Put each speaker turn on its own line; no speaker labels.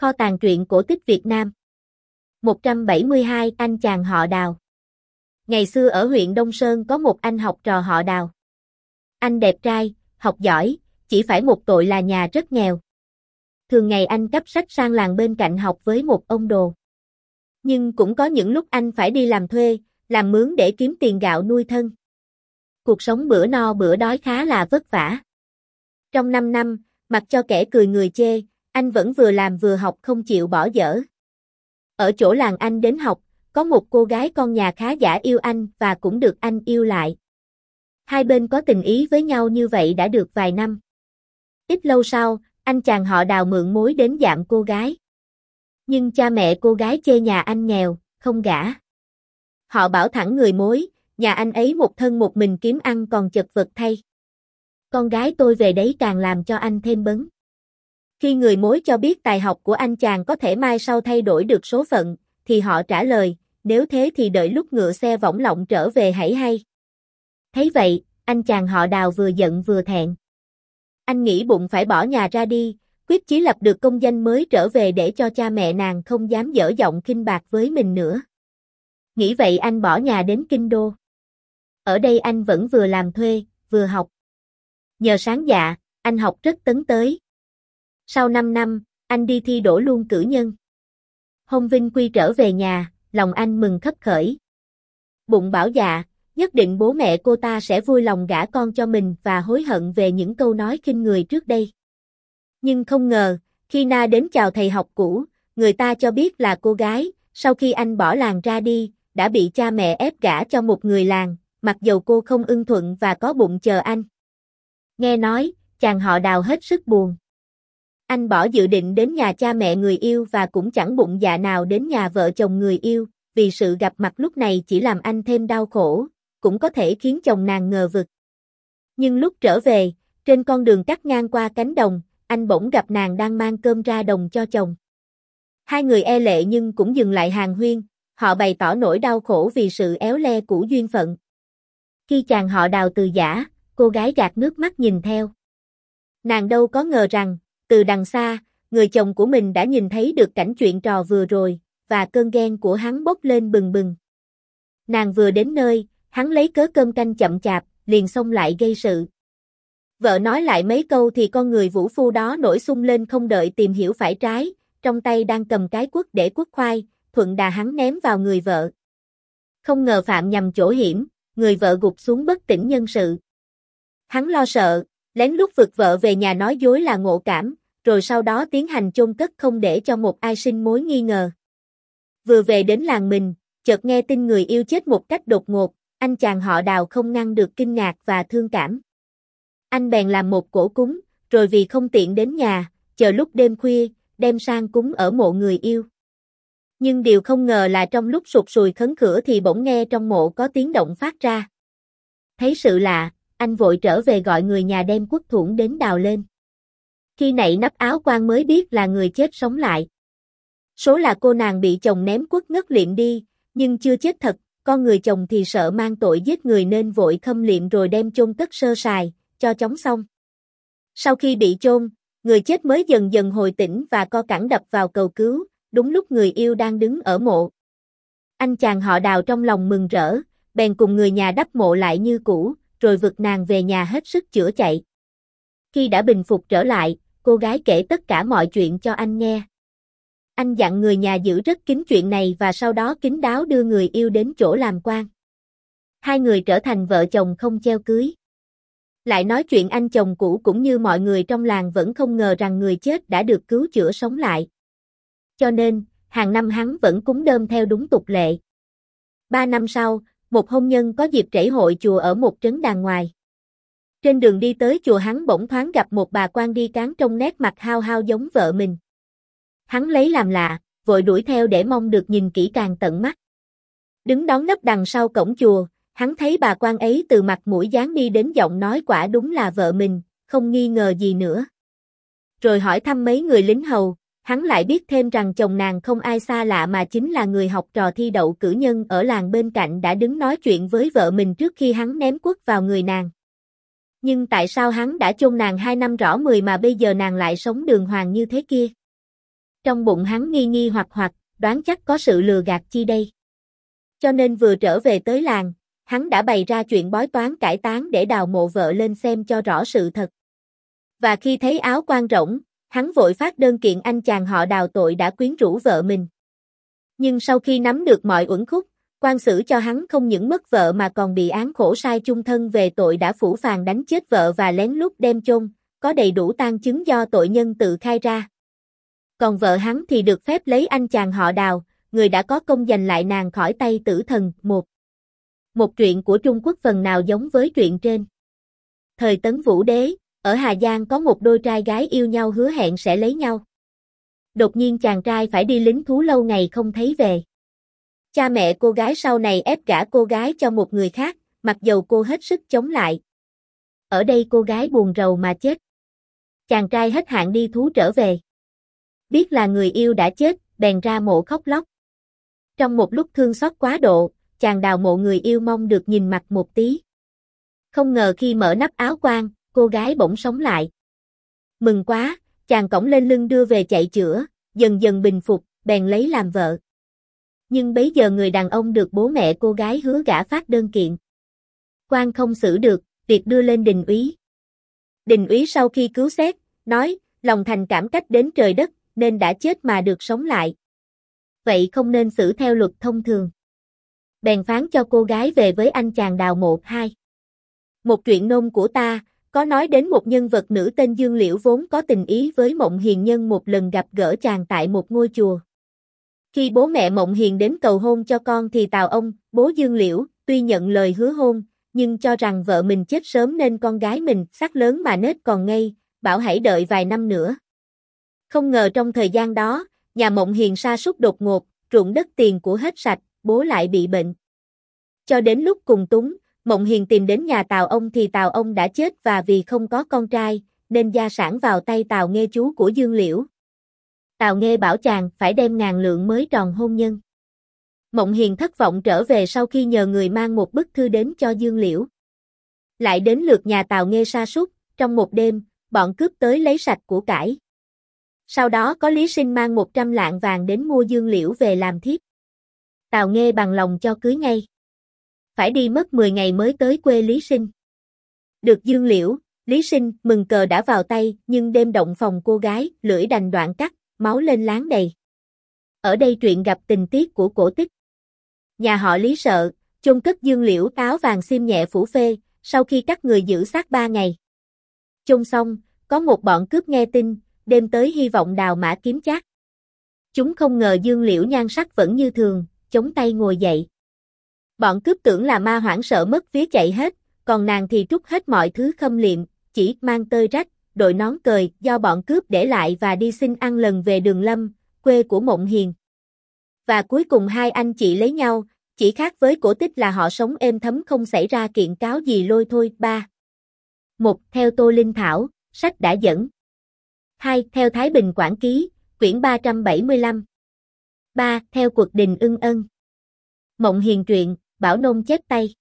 Kho tàng truyện cổ tích Việt Nam. 172 Anh chàng họ Đào. Ngày xưa ở huyện Đông Sơn có một anh học trò họ Đào. Anh đẹp trai, học giỏi, chỉ phải một tội là nhà rất nghèo. Thường ngày anh cắp sách sang làng bên cạnh học với một ông đồ. Nhưng cũng có những lúc anh phải đi làm thuê, làm mướn để kiếm tiền gạo nuôi thân. Cuộc sống bữa no bữa đói khá là vất vả. Trong 5 năm, mặc cho kẻ cười người chê, anh vẫn vừa làm vừa học không chịu bỏ dở. Ở chỗ làng anh đến học, có một cô gái con nhà khá giả yêu anh và cũng được anh yêu lại. Hai bên có tình ý với nhau như vậy đã được vài năm. Ít lâu sau, anh chàng họ Đào mượn mối đến dạm cô gái. Nhưng cha mẹ cô gái chê nhà anh nghèo, không gả. Họ bảo thẳng người mối, nhà anh ấy một thân một mình kiếm ăn còn chật vật thay. Con gái tôi về đấy càng làm cho anh thêm bấn. Khi người mối cho biết tài học của anh chàng có thể mai sau thay đổi được số phận, thì họ trả lời, nếu thế thì đợi lúc ngựa xe võng lọng trở về hãy hay. Thấy vậy, anh chàng họ Đào vừa giận vừa thẹn. Anh nghĩ bụng phải bỏ nhà ra đi, quyết chí lập được công danh mới trở về để cho cha mẹ nàng không dám dở giọng khinh bạc với mình nữa. Nghĩ vậy anh bỏ nhà đến Kinh Đô. Ở đây anh vẫn vừa làm thuê, vừa học. Nhờ sáng dạ, anh học rất tấn tới. Sau 5 năm, anh đi thi đỗ luôn cử nhân. Hôm Vinh Quy trở về nhà, lòng anh mừng khấp khởi. Bụng bảo dạ, nhất định bố mẹ cô ta sẽ vui lòng gả con cho mình và hối hận về những câu nói khinh người trước đây. Nhưng không ngờ, khi Na đến chào thầy học cũ, người ta cho biết là cô gái, sau khi anh bỏ làng ra đi, đã bị cha mẹ ép gả cho một người làng, mặc dầu cô không ưng thuận và có bụng chờ anh. Nghe nói, chàng họ Đào hết sức buồn. Anh bỏ dự định đến nhà cha mẹ người yêu và cũng chẳng bụng dạ nào đến nhà vợ chồng người yêu, vì sự gặp mặt lúc này chỉ làm anh thêm đau khổ, cũng có thể khiến chồng nàng ngờ vực. Nhưng lúc trở về, trên con đường cắt ngang qua cánh đồng, anh bỗng gặp nàng đang mang cơm ra đồng cho chồng. Hai người e lệ nhưng cũng dừng lại hàn huyên, họ bày tỏ nỗi đau khổ vì sự éo le của duyên phận. Khi chàng họ Đào từ giã, cô gái gạt nước mắt nhìn theo. Nàng đâu có ngờ rằng, từ đằng xa, người chồng của mình đã nhìn thấy được cảnh chuyện trò vừa rồi, và cơn ghen của hắn bốc lên bừng bừng. Nàng vừa đến nơi, hắn lấy cớ cơm canh chậm chạp, liền xông lại gây sự. Vợ nói lại mấy câu thì con người vũ phu đó nổi xung lên không đợi tìm hiểu phải trái, trong tay đang cầm cái quất để quất khoai, thuận đà hắn ném vào người vợ. Không ngờ phạm nhầm chỗ hiểm, người vợ gục xuống bất tỉnh nhân sự. Hắn lo sợ, lén lút vực vợ về nhà nói dối là ngộ cảm, rồi sau đó tiến hành chôn cất không để cho một ai sinh mối nghi ngờ. Vừa về đến làng mình, chợt nghe tin người yêu chết một cách đột ngột, anh chàng họ Đào không ngăn được kinh ngạc và thương cảm. Anh bèn làm một cỗ cúng, rồi vì không tiện đến nhà, chờ lúc đêm khuya, đem sang cúng ở mộ người yêu. Nhưng điều không ngờ là trong lúc sụt sùi khấn khửa thì bỗng nghe trong mộ có tiếng động phát ra. Thấy sự lạ, anh vội trở về gọi người nhà đem quất thủng đến đào lên. Khi nạy nắp áo quan mới biết là người chết sống lại. Số là cô nàng bị chồng ném quất ngất liệm đi, nhưng chưa chết thật, con người chồng thì sợ mang tội giết người nên vội khâm liệm rồi đem chôn cất sơ sài, cho chóng xong. Sau khi bị chôn, người chết mới dần dần hồi tỉnh và co cẳng đập vào cầu cứu, đúng lúc người yêu đang đứng ở mộ. Anh chàng họ Đào trong lòng mừng rỡ, bèn cùng người nhà đắp mộ lại như cũ, rồi vực nàng về nhà hết sức chữa chạy. Khi đã bình phục trở lại, cô gái kể tất cả mọi chuyện cho anh nghe. Anh dặn người nhà giữ rất kín chuyện này và sau đó kín đáo đưa người yêu đến chỗ làm quan. Hai người trở thành vợ chồng không cheo cưới. Lại nói chuyện anh chồng cũ cũng như mọi người trong làng vẫn không ngờ rằng người chết đã được cứu chữa sống lại. Cho nên, hàng năm hắn vẫn cúng đơm theo đúng tục lệ. 3 năm sau, một hôn nhân có dịp trảy hội chùa ở một trấn đàng ngoài. Trên đường đi tới chùa hắn bỗng thoáng gặp một bà quan đi cáng trông nét mặt hao hao giống vợ mình. Hắn lấy làm lạ, vội đuổi theo để mong được nhìn kỹ càng tận mắt. Đứng đón nấp đằng sau cổng chùa, hắn thấy bà quan ấy từ mặt mũi dáng đi đến giọng nói quả đúng là vợ mình, không nghi ngờ gì nữa. Rồi hỏi thăm mấy người lính hầu, hắn lại biết thêm rằng chồng nàng không ai xa lạ mà chính là người học trò thi đậu cử nhân ở làng bên cạnh đã đứng nói chuyện với vợ mình trước khi hắn ném quất vào người nàng. Nhưng tại sao hắn đã chôn nàng 2 năm rõ 10 mà bây giờ nàng lại sống đường hoàng như thế kia? Trong bụng hắn nghi nghi hoặc, đoán chắc có sự lừa gạt chi đây. Cho nên vừa trở về tới làng, hắn đã bày ra chuyện bói toán cải táng để đào mộ vợ lên xem cho rõ sự thật. Và khi thấy áo quan rỗng, hắn vội phát đơn kiện anh chàng họ Đào tội đã quyến rũ vợ mình. Nhưng sau khi nắm được mọi uẩn khúc, quan xử cho hắn không những mất vợ mà còn bị án khổ sai chung thân về tội đã phũ phàng đánh chết vợ và lén lút đem chôn, có đầy đủ tang chứng do tội nhân tự khai ra. Còn vợ hắn thì được phép lấy anh chàng họ Đào, người đã có công giành lại nàng khỏi tay tử thần. Một truyện của Trung Quốc phần nào giống với truyện trên. Thời Tấn Vũ Đế, ở Hà Giang có một đôi trai gái yêu nhau hứa hẹn sẽ lấy nhau. Đột nhiên chàng trai phải đi lính thú lâu ngày không thấy về. Cha mẹ cô gái sau này ép gả cô gái cho một người khác, mặc dầu cô hết sức chống lại. Ở đây cô gái buồn rầu mà chết. Chàng trai hết hạn đi thú trở về. Biết là người yêu đã chết, bèn ra mộ khóc lóc. Trong một lúc thương xót quá độ, chàng đào mộ người yêu mong được nhìn mặt một tí. Không ngờ khi mở nắp áo quan, cô gái bỗng sống lại. Mừng quá, chàng cõng lên lưng đưa về chạy chữa, dần dần bình phục, bèn lấy làm vợ. Nhưng bấy giờ người đàn ông được bố mẹ cô gái hứa gả phát đơn kiện. Quan không xử được, việc đưa lên đình úy. Đình úy sau khi cứu xét, nói, lòng thành cảm cách đến trời đất, nên đã chết mà được sống lại. Vậy không nên xử theo luật thông thường. Bèn phán cho cô gái về với anh chàng đào mộ. 2. Một truyện nôm của ta, có nói đến một nhân vật nữ tên Dương Liễu vốn có tình ý với Mộng Hiền nhân một lần gặp gỡ chàng tại một ngôi chùa. Khi bố mẹ Mộng Hiền đến cầu hôn cho con thì Tào ông, bố Dương Liễu, tuy nhận lời hứa hôn, nhưng cho rằng vợ mình chết sớm nên con gái mình sắc lớn mà nết còn ngây, bảo hãy đợi vài năm nữa. Không ngờ trong thời gian đó, nhà Mộng Hiền sa sút đột ngột, ruộng đất tiền của hết sạch, bố lại bị bệnh. Cho đến lúc cùng túng, Mộng Hiền tìm đến nhà Tào ông thì Tào ông đã chết và vì không có con trai, nên gia sản vào tay Tào Nghê chú của Dương Liễu. Tào Nghê bảo chàng phải đem 1000 lượng mới tròn hôn nhân. Mộng Hiền thất vọng trở về sau khi nhờ người mang một bức thư đến cho Dương Liễu. Lại đến lượt nhà Tào Nghê sa sút, trong một đêm, bọn cướp tới lấy sạch của cải. Sau đó có Lý Sinh mang 100 lạng vàng đến mua Dương Liễu về làm thiếp. Tào Nghê bằng lòng cho cưới ngay. Phải đi mất 10 ngày mới tới quê Lý Sinh. Được Dương Liễu, Lý Sinh mừng cờ đã vào tay, nhưng đêm động phòng cô gái, lưỡi đành đoạn cắt, máu lên láng đầy. Ở đây truyện gặp tình tiết của cổ tích. Nhà họ Lý sợ, chôn cất Dương Liễu áo vàng xiêm nhẹ phủ phê, sau khi các người giữ xác 3 ngày. Chôn xong, có một bọn cướp nghe tin, đêm tới hy vọng đào mã kiếm trác. Chúng không ngờ Dương Liễu nhan sắc vẫn như thường, chống tay ngồi dậy. Bọn cướp tưởng là ma hoảng sợ mất vía chạy hết, còn nàng thì trút hết mọi thứ khâm liệm, chỉ mang tơi rách, đội nón cời do bọn cướp để lại và đi xin ăn lần về Đường Lâm, quê của Mộng Hiền. Và cuối cùng hai anh chị lấy nhau, chỉ khác với cổ tích là họ sống êm thấm không xảy ra kiện cáo gì lôi thôi. 3. 1. Theo Tô Linh Thảo, sách đã dẫn. 2. Theo Thái Bình Quảng Ký, quyển 375. 3. Theo Cuộc Đình Ưng Ân. Mộng Hiền truyện, Bảo Nôn chép tay.